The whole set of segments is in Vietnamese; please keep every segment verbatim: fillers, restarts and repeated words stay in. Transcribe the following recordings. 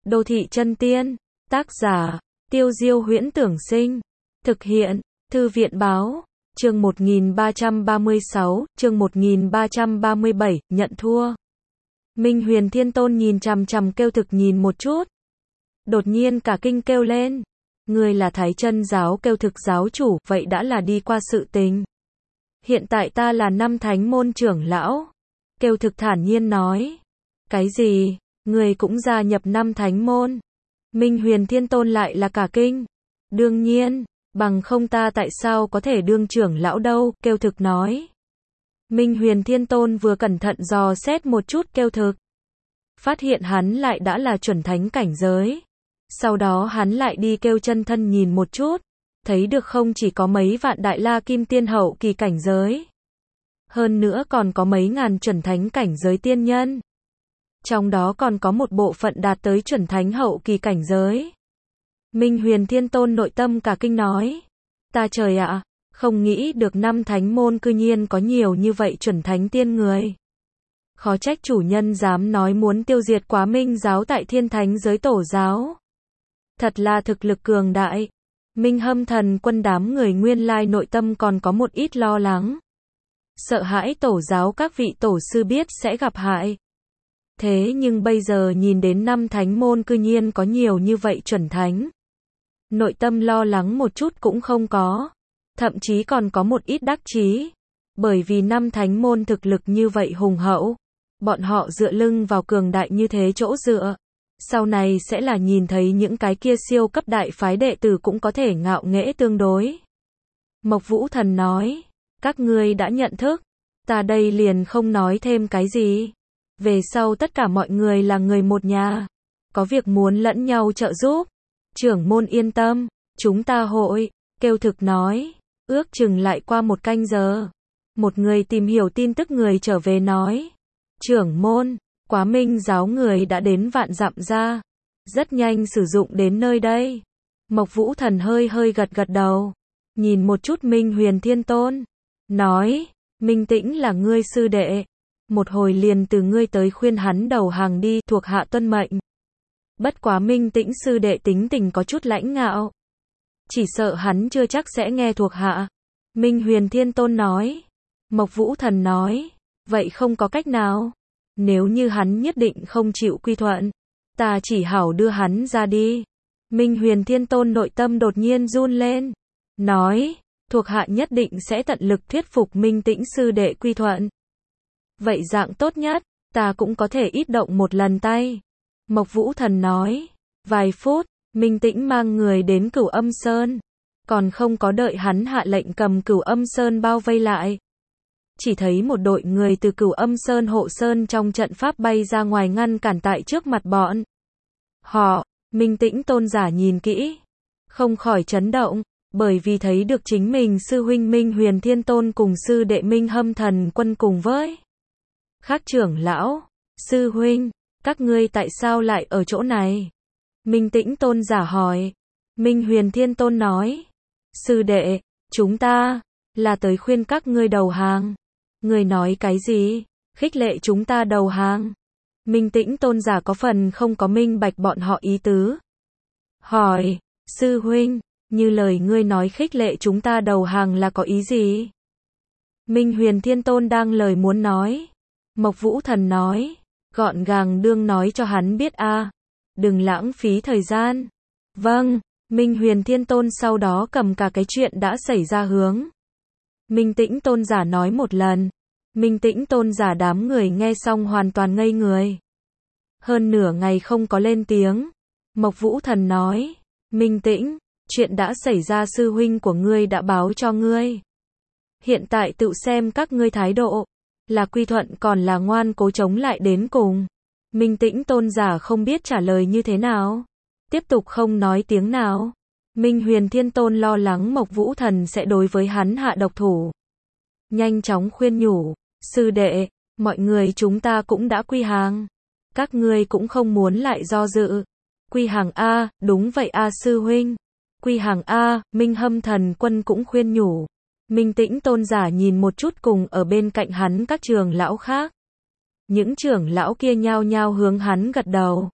Đô thị chân tiên. Tác giả, Tiêu Diêu Huyễn Tưởng Sinh. Thực hiện, Thư viện Báo. Chương một nghìn ba trăm ba mươi sáu, chương một nghìn ba trăm ba mươi bảy, nhận thua. Minh Huyền Thiên Tôn nhìn chằm chằm Kêu Thực nhìn một chút. Đột nhiên cả kinh kêu lên. Ngươi là Thái Chân giáo Kêu Thực giáo chủ, vậy đã là đi qua sự tình. Hiện tại ta là năm thánh môn trưởng lão. Kêu Thực thản nhiên nói. Cái gì? Ngươi cũng gia nhập năm thánh môn? Minh Huyền Thiên Tôn lại là cả kinh. Đương nhiên, bằng không ta tại sao có thể đương trưởng lão đâu, Kêu Thực nói. Minh Huyền Thiên Tôn vừa cẩn thận dò xét một chút Kêu Thực. Phát hiện hắn lại đã là chuẩn thánh cảnh giới. Sau đó hắn lại đi kêu chân thân nhìn một chút. Thấy được không chỉ có mấy vạn đại la kim tiên hậu kỳ cảnh giới. Hơn nữa còn có mấy ngàn chuẩn thánh cảnh giới tiên nhân. Trong đó còn có một bộ phận đạt tới chuẩn thánh hậu kỳ cảnh giới. Minh Huyền Thiên Tôn nội tâm cả kinh nói. Ta trời ạ, không nghĩ được năm thánh môn cư nhiên có nhiều như vậy chuẩn thánh tiên người. Khó trách chủ nhân dám nói muốn tiêu diệt Quá Minh giáo tại Thiên Thánh giới tổ giáo. Thật là thực lực cường đại. Minh Hâm Thần Quân đám người nguyên lai nội tâm còn có một ít lo lắng. Sợ hãi tổ giáo các vị tổ sư biết sẽ gặp hại. Thế nhưng bây giờ nhìn đến năm thánh môn cư nhiên có nhiều như vậy chuẩn thánh. Nội tâm lo lắng một chút cũng không có. Thậm chí còn có một ít đắc chí. Bởi vì năm thánh môn thực lực như vậy hùng hậu. Bọn họ dựa lưng vào cường đại như thế chỗ dựa. Sau này sẽ là nhìn thấy những cái kia siêu cấp đại phái đệ tử cũng có thể ngạo nghễ tương đối. Mộc Vũ Thần nói. Các ngươi đã nhận thức. Ta đây liền không nói thêm cái gì. Về sau tất cả mọi người là người một nhà. Có việc muốn lẫn nhau trợ giúp. Trưởng môn yên tâm. Chúng ta hội. Kêu Thực nói. Ước chừng lại qua một canh giờ. Một người tìm hiểu tin tức người trở về nói. Trưởng môn. Quá Minh giáo người đã đến vạn dặm ra. Rất nhanh sử dụng đến nơi đây. Mộc Vũ Thần hơi hơi gật gật đầu. Nhìn một chút Minh Huyền Thiên Tôn. Nói. Minh Tĩnh là ngươi sư đệ. Một hồi liền từ ngươi tới khuyên hắn đầu hàng đi, thuộc hạ tuân mệnh. Bất quá Minh Tĩnh sư đệ tính tình có chút lãnh ngạo. Chỉ sợ hắn chưa chắc sẽ nghe thuộc hạ. Minh Huyền Thiên Tôn nói. Mộc Vũ Thần nói. Vậy không có cách nào. Nếu như hắn nhất định không chịu quy thuận. Ta chỉ hảo đưa hắn ra đi. Minh Huyền Thiên Tôn nội tâm đột nhiên run lên. Nói. Thuộc hạ nhất định sẽ tận lực thuyết phục Minh Tĩnh sư đệ quy thuận. Vậy dạng tốt nhất. Ta cũng có thể ít động một lần tay. Mộc Vũ Thần nói. Vài phút. Minh Tĩnh mang người đến Cửu Âm Sơn. Còn không có đợi hắn hạ lệnh cầm Cửu Âm Sơn bao vây lại. Chỉ thấy một đội người từ Cửu Âm Sơn hộ sơn trong trận pháp bay ra ngoài ngăn cản tại trước mặt bọn. Họ, Minh Tĩnh tôn giả nhìn kỹ. Không khỏi chấn động, bởi vì thấy được chính mình sư huynh Minh Huyền Thiên Tôn cùng sư đệ Minh Hâm Thần Quân cùng với. Khác trưởng lão, sư huynh, các ngươi tại sao lại ở chỗ này? Minh Tĩnh tôn giả hỏi. Minh Huyền Thiên Tôn nói. Sư đệ, chúng ta, là tới khuyên các ngươi đầu hàng. Ngươi nói cái gì? Khích lệ chúng ta đầu hàng. Minh Tĩnh tôn giả có phần không có minh bạch bọn họ ý tứ. Hỏi, sư huynh, như lời ngươi nói khích lệ chúng ta đầu hàng là có ý gì? Minh Huyền Thiên Tôn đang lời muốn nói. Mộc Vũ Thần nói, gọn gàng đương nói cho hắn biết a, à. Đừng lãng phí thời gian. Vâng, Minh Huyền Thiên Tôn sau đó cầm cả cái chuyện đã xảy ra hướng. Minh Tĩnh tôn giả nói một lần. Minh Tĩnh tôn giả đám người nghe xong hoàn toàn ngây người. Hơn nửa ngày không có lên tiếng. Mộc Vũ Thần nói. Minh Tĩnh, chuyện đã xảy ra sư huynh của ngươi đã báo cho ngươi. Hiện tại tự xem các ngươi thái độ. Là quy thuận còn là ngoan cố chống lại đến cùng. Minh Tĩnh tôn giả không biết trả lời như thế nào. Tiếp tục không nói tiếng nào. Minh Huyền Thiên Tôn lo lắng Mộc Vũ Thần sẽ đối với hắn hạ độc thủ. Nhanh chóng khuyên nhủ. Sư đệ, mọi người chúng ta cũng đã quy hàng. Các ngươi cũng không muốn lại do dự. Quy hàng A, đúng vậy A sư huynh. Quy hàng A, Minh Hâm Thần Quân cũng khuyên nhủ. Minh Tĩnh tôn giả nhìn một chút cùng ở bên cạnh hắn các trưởng lão khác. Những trưởng lão kia nhao nhao hướng hắn gật đầu.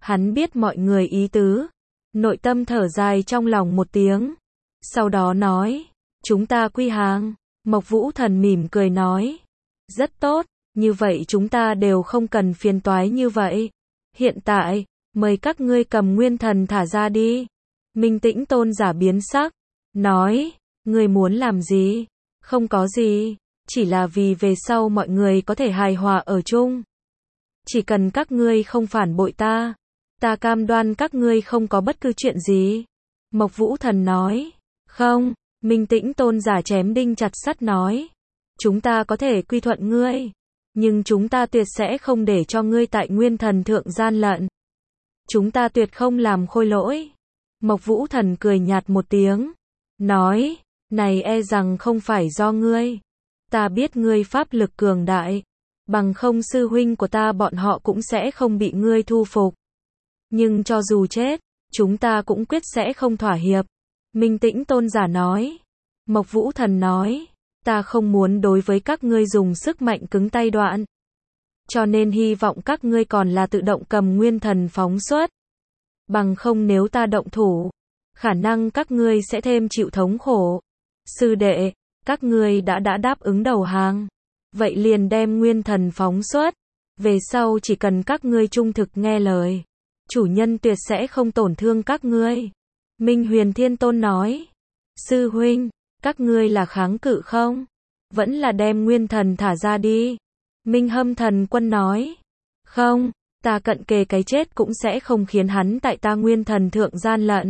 Hắn biết mọi người ý tứ, nội tâm thở dài trong lòng một tiếng, sau đó nói, chúng ta quy hàng. Mộc Vũ Thần mỉm cười nói, rất tốt, như vậy chúng ta đều không cần phiền toái như vậy. Hiện tại, mời các ngươi cầm nguyên thần thả ra đi. Minh Tĩnh Tôn giả biến sắc, nói, ngươi muốn làm gì? Không có gì, chỉ là vì về sau mọi người có thể hài hòa ở chung. Chỉ cần các ngươi không phản bội ta, ta cam đoan các ngươi không có bất cứ chuyện gì. Mộc Vũ Thần nói, không, Minh Tĩnh Tôn giả chém đinh chặt sắt nói, chúng ta có thể quy thuận ngươi, nhưng chúng ta tuyệt sẽ không để cho ngươi tại nguyên thần thượng gian lận. Chúng ta tuyệt không làm khôi lỗi. Mộc Vũ Thần cười nhạt một tiếng, nói, này e rằng không phải do ngươi. Ta biết ngươi pháp lực cường đại, bằng không sư huynh của ta bọn họ cũng sẽ không bị ngươi thu phục. Nhưng cho dù chết, chúng ta cũng quyết sẽ không thỏa hiệp. Minh Tĩnh Tôn giả nói. Mộc Vũ Thần nói, ta không muốn đối với các ngươi dùng sức mạnh cứng tay đoạn. Cho nên hy vọng các ngươi còn là tự động cầm nguyên thần phóng xuất. Bằng không nếu ta động thủ, khả năng các ngươi sẽ thêm chịu thống khổ. Sư đệ, các ngươi đã đã đáp ứng đầu hàng. Vậy liền đem nguyên thần phóng xuất. Về sau chỉ cần các ngươi trung thực nghe lời, chủ nhân tuyệt sẽ không tổn thương các ngươi. Minh Huyền Thiên Tôn nói, sư huynh, các ngươi là kháng cự không? Vẫn là đem nguyên thần thả ra đi. Minh Hâm Thần Quân nói, không, ta cận kề cái chết cũng sẽ không khiến hắn tại ta nguyên thần thượng gian lận.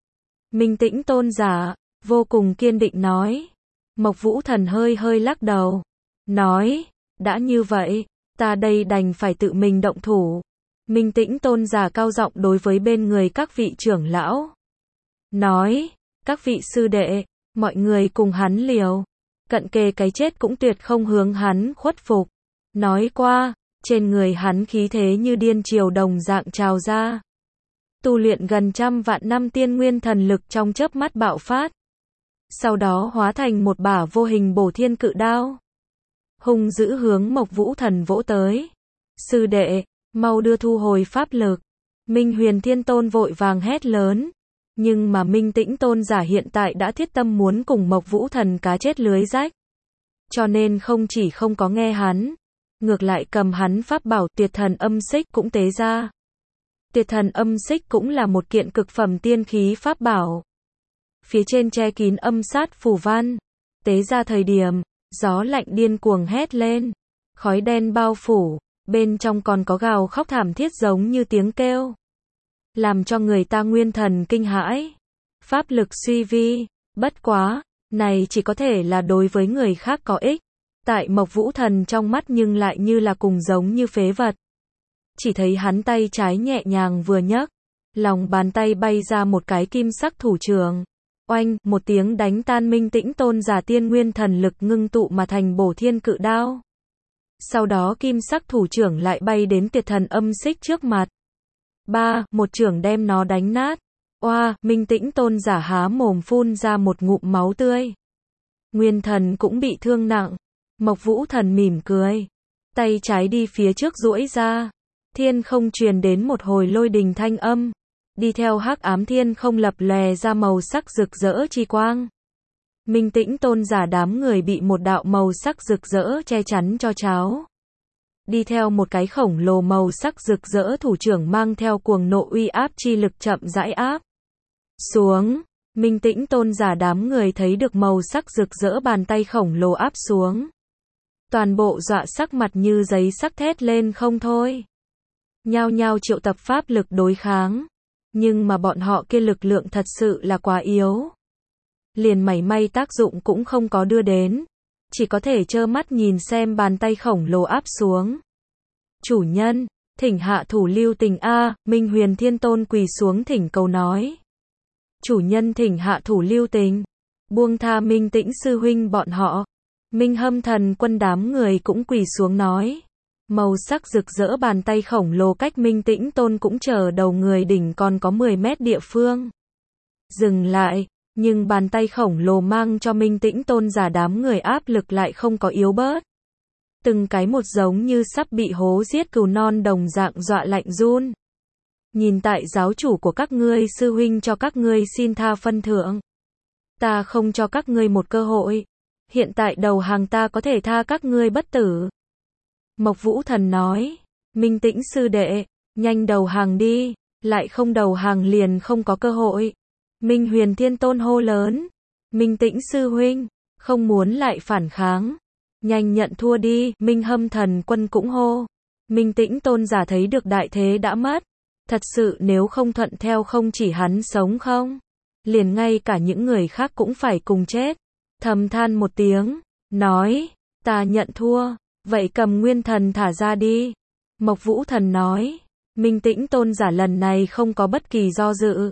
Minh Tĩnh Tôn giả, vô cùng kiên định nói. Mộc Vũ Thần hơi hơi lắc đầu, nói, đã như vậy, ta đây đành phải tự mình động thủ. Minh Tĩnh Tôn giả cao giọng đối với bên người các vị trưởng lão, nói, các vị sư đệ, mọi người cùng hắn liều, cận kề cái chết cũng tuyệt không hướng hắn khuất phục. Nói qua, trên người hắn khí thế như điên triều đồng dạng trào ra. Tu luyện gần trăm vạn năm tiên nguyên thần lực trong chớp mắt bạo phát. Sau đó hóa thành một bả vô hình bổ thiên cự đao. Hung dữ hướng Mộc Vũ Thần vỗ tới. Sư đệ, mau đưa thu hồi pháp lực. Minh Huyền Thiên Tôn vội vàng hét lớn. Nhưng mà Minh Tĩnh Tôn giả hiện tại đã thiết tâm muốn cùng Mộc Vũ Thần cá chết lưới rách. Cho nên không chỉ không có nghe hắn, ngược lại cầm hắn pháp bảo Tuyệt Thần Âm Xích cũng tế ra. Tuyệt Thần Âm Xích cũng là một kiện cực phẩm tiên khí pháp bảo. Phía trên che kín âm sát phù văn. Tế ra thời điểm, gió lạnh điên cuồng hét lên. Khói đen bao phủ, bên trong còn có gào khóc thảm thiết giống như tiếng kêu. Làm cho người ta nguyên thần kinh hãi. Pháp lực suy vi, bất quá, này chỉ có thể là đối với người khác có ích. Tại Mộc Vũ Thần trong mắt nhưng lại như là cùng giống như phế vật. Chỉ thấy hắn tay trái nhẹ nhàng vừa nhấc, lòng bàn tay bay ra một cái kim sắc thủ trường. Oanh, một tiếng đánh tan Minh Tĩnh Tôn giả tiên nguyên thần lực ngưng tụ mà thành bổ thiên cự đao. Sau đó kim sắc thủ trưởng lại bay đến Tuyệt Thần Âm Xích trước mặt. Ba, một trưởng đem nó đánh nát. Oa, Minh Tĩnh Tôn giả há mồm phun ra một ngụm máu tươi. Nguyên thần cũng bị thương nặng. Mộc Vũ Thần mỉm cười, tay trái đi phía trước duỗi ra, thiên không truyền đến một hồi lôi đình thanh âm, đi theo hắc ám thiên không lập lòe ra màu sắc rực rỡ chi quang. Minh Tĩnh Tôn giả đám người bị một đạo màu sắc rực rỡ che chắn cho cháo. Đi theo một cái khổng lồ màu sắc rực rỡ thủ trưởng mang theo cuồng nộ uy áp chi lực chậm rãi áp xuống. Minh Tĩnh Tôn giả đám người thấy được màu sắc rực rỡ bàn tay khổng lồ áp xuống. Toàn bộ dọa sắc mặt như giấy sắc thét lên không thôi. Nhao nhao triệu tập pháp lực đối kháng. Nhưng mà bọn họ kia lực lượng thật sự là quá yếu. Liền mảy may tác dụng cũng không có đưa đến. Chỉ có thể trơ mắt nhìn xem bàn tay khổng lồ áp xuống. Chủ nhân, thỉnh hạ thủ lưu tình a. Minh Huyền Thiên Tôn quỳ xuống thỉnh cầu nói. Chủ nhân thỉnh hạ thủ lưu tình. Buông tha Minh Tĩnh sư huynh bọn họ. Minh Hâm Thần Quân đám người cũng quỳ xuống nói. Màu sắc rực rỡ bàn tay khổng lồ cách Minh Tĩnh Tôn cũng chờ đầu người đỉnh còn có mười mét địa phương. Dừng lại, nhưng bàn tay khổng lồ mang cho Minh Tĩnh Tôn giả đám người áp lực lại không có yếu bớt. Từng cái một giống như sắp bị hố giết cừu non đồng dạng dọa lạnh run. nhìn tại giáo chủ của các ngươi sư huynh cho các ngươi xin tha phân thượng. Ta không cho các ngươi một cơ hội. Hiện tại đầu hàng ta có thể tha các ngươi bất tử. Mộc Vũ Thần nói, Minh Tĩnh sư đệ, nhanh đầu hàng đi, lại không đầu hàng liền không có cơ hội. Minh Huyền Thiên Tôn hô lớn, Minh Tĩnh sư huynh, không muốn lại phản kháng. Nhanh nhận thua đi, Minh Hâm Thần Quân cũng hô. Minh Tĩnh Tôn giả thấy được đại thế đã mất. Thật sự nếu không thuận theo không chỉ hắn sống không, liền ngay cả những người khác cũng phải cùng chết. Thầm than một tiếng, nói, ta nhận thua, vậy cầm nguyên thần thả ra đi. Mộc Vũ Thần nói, Minh Tĩnh Tôn giả lần này không có bất kỳ do dự.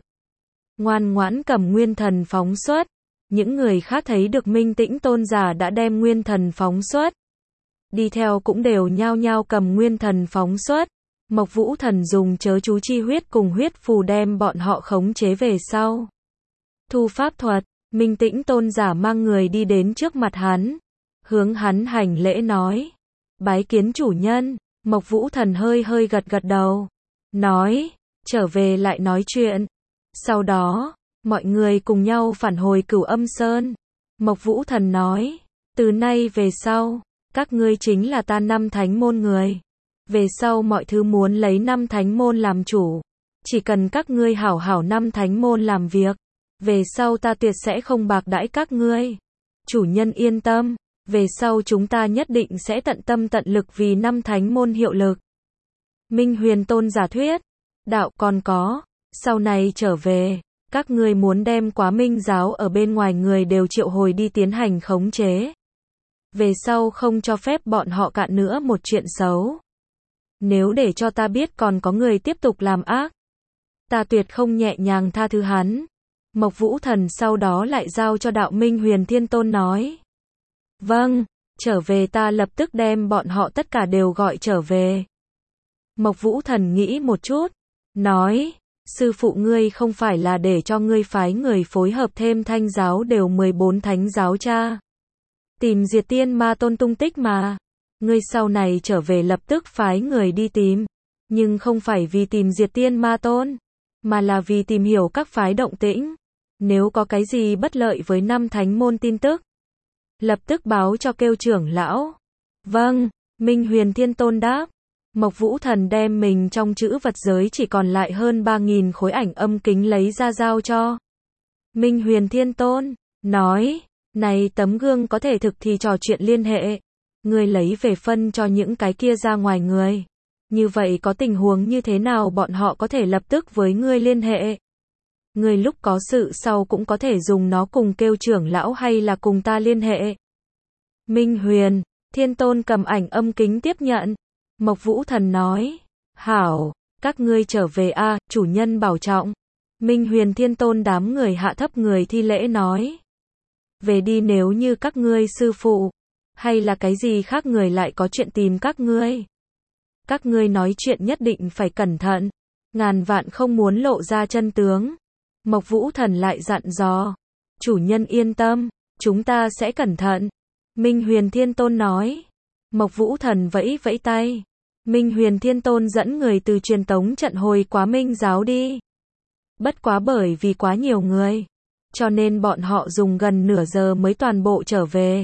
Ngoan ngoãn cầm nguyên thần phóng xuất. Những người khác thấy được Minh Tĩnh Tôn giả đã đem nguyên thần phóng xuất. Đi theo cũng đều nhao nhao cầm nguyên thần phóng xuất. Mộc Vũ Thần dùng chớ chú chi huyết cùng huyết phù đem bọn họ khống chế về sau. Thu pháp thuật, Minh Tĩnh Tôn giả mang người đi đến trước mặt hắn. Hướng hắn hành lễ nói. Bái kiến chủ nhân. Mộc Vũ Thần hơi hơi gật gật đầu. Nói, trở về lại nói chuyện. Sau đó, mọi người cùng nhau phản hồi Cửu Âm Sơn. Mộc Vũ Thần nói, từ nay về sau, các ngươi chính là ta năm thánh môn người. Về sau mọi thứ muốn lấy năm thánh môn làm chủ. Chỉ cần các ngươi hảo hảo năm thánh môn làm việc. Về sau ta tuyệt sẽ không bạc đãi các ngươi. Chủ nhân yên tâm, về sau chúng ta nhất định sẽ tận tâm tận lực vì năm thánh môn hiệu lực. Minh Huyền Tôn giả thuyết, đạo còn có, sau này trở về, các ngươi muốn đem Quá Minh giáo ở bên ngoài người đều triệu hồi đi tiến hành khống chế. Về sau không cho phép bọn họ cạn nữa một chuyện xấu. Nếu để cho ta biết còn có người tiếp tục làm ác, ta tuyệt không nhẹ nhàng tha thứ hắn. Mộc Vũ Thần sau đó lại giao cho đạo Minh Huyền Thiên Tôn nói. Vâng, trở về ta lập tức đem bọn họ tất cả đều gọi trở về. Mộc Vũ Thần nghĩ một chút, nói, sư phụ ngươi không phải là để cho ngươi phái người phối hợp thêm thanh giáo đều mười bốn thánh giáo cha. Tìm diệt tiên ma tôn tung tích mà. Ngươi sau này trở về lập tức phái người đi tìm. Nhưng không phải vì tìm diệt tiên ma tôn, mà là vì tìm hiểu các phái động tĩnh. Nếu có cái gì bất lợi với năm thánh môn tin tức, lập tức báo cho kêu trưởng lão. Vâng, Minh Huyền Thiên Tôn đáp. Mộc Vũ Thần đem mình trong chữ vật giới chỉ còn lại hơn ba nghìn khối ảnh âm kính lấy ra giao cho Minh Huyền Thiên Tôn, nói, này tấm gương có thể thực thì trò chuyện liên hệ. Ngươi lấy về phân cho những cái kia ra ngoài người. Như vậy có tình huống như thế nào bọn họ có thể lập tức với ngươi liên hệ. Ngươi lúc có sự sau cũng có thể dùng nó cùng kêu trưởng lão hay là cùng ta liên hệ. Minh Huyền Thiên Tôn cầm ảnh âm kính tiếp nhận. Mộc Vũ Thần nói, hảo, các ngươi trở về a, chủ nhân bảo trọng. Minh Huyền Thiên Tôn đám người hạ thấp người thi lễ nói. Về đi, nếu như các ngươi sư phụ, hay là cái gì khác người lại có chuyện tìm các ngươi. Các ngươi nói chuyện nhất định phải cẩn thận, ngàn vạn không muốn lộ ra chân tướng. Mộc Vũ Thần lại dặn dò, chủ nhân yên tâm, chúng ta sẽ cẩn thận. Minh Huyền Thiên Tôn nói. Mộc Vũ Thần vẫy vẫy tay. Minh Huyền Thiên Tôn dẫn người từ truyền tống trận hồi Quá Minh giáo đi. Bất quá bởi vì quá nhiều người, cho nên bọn họ dùng gần nửa giờ mới toàn bộ trở về.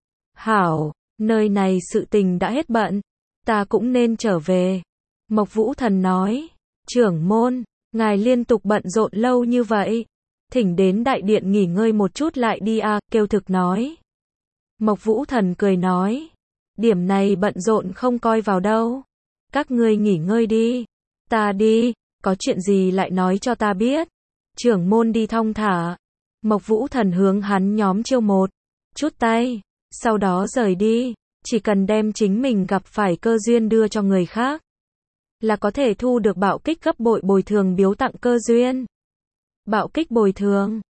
Hảo, nơi này sự tình đã hết bận, ta cũng nên trở về. Mộc Vũ Thần nói, trưởng môn, ngài liên tục bận rộn lâu như vậy, thỉnh đến đại điện nghỉ ngơi một chút lại đi a, kêu thực nói. Mộc Vũ Thần cười nói, điểm này bận rộn không coi vào đâu. Các ngươi nghỉ ngơi đi, ta đi, có chuyện gì lại nói cho ta biết. Trưởng môn đi thong thả. Mộc Vũ Thần hướng hắn nhóm chiêu một chút tay, sau đó rời đi, chỉ cần đem chính mình gặp phải cơ duyên đưa cho người khác, là có thể thu được bạo kích gấp bội bồi thường biếu tặng cơ duyên. Bạo kích bồi thường